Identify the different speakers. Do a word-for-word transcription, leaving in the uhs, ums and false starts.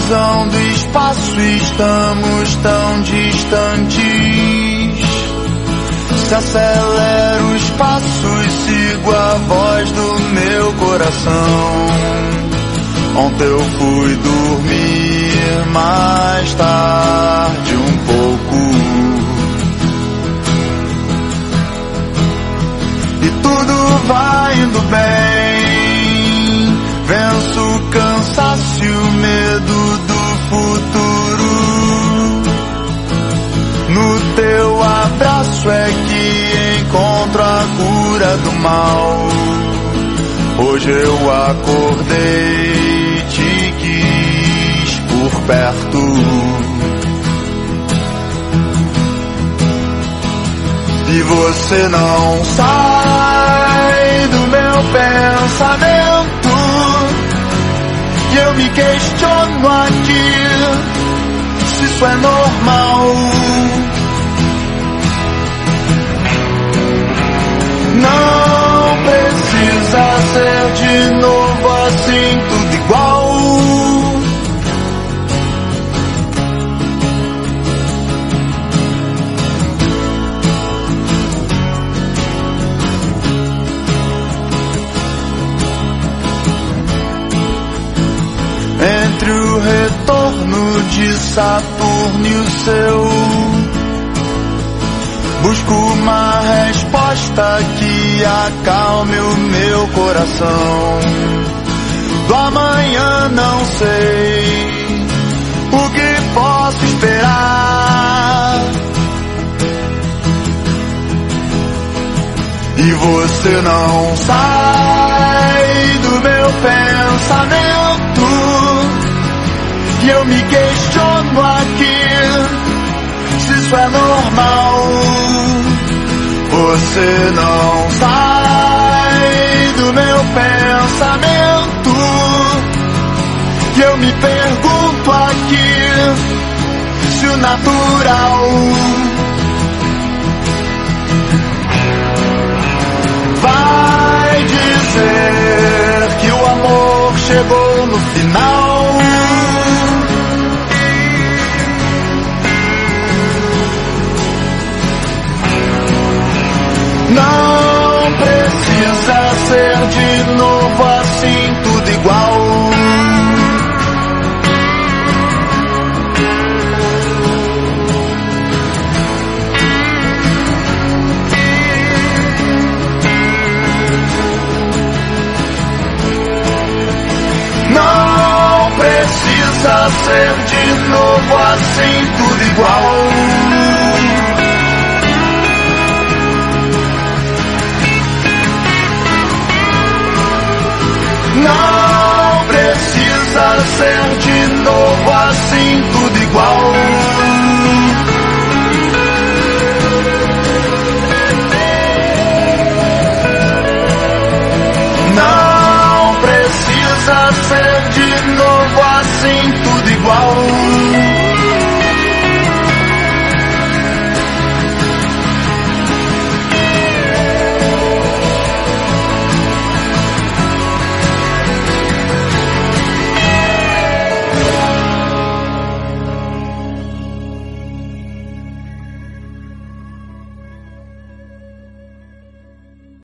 Speaker 1: divisão do espaço, estamos tão distantes. Se acelero os passos, sigo a voz do meu coração. Ontem eu fui dormir mais tarde um pouco, e tudo vai indo bem. Venço o cansaço e o medo do futuro. No teu abraço é que encontro a cura do mal. Hoje eu acordei, te quis por perto. E você não sai do meu pensamento. E eu me questiono aqui se isso é normal. Não precisa ser de novo assim, tudo igual. Entre o retorno de Saturno e o seu, busco uma resposta que acalme o meu coração. Do amanhã não sei o que posso esperar. E você não sai do meu pensamento. E eu me questiono aqui se isso é normal. Você não sai do meu pensamento. E eu me pergunto aqui se o natural vai dizer que o amor chegou no final. Não precisa ser de novo assim, tudo igual. Não precisa ser de novo assim, tudo igual. Não precisa ser de novo assim, tudo igual. Não precisa ser de novo assim, tudo igual.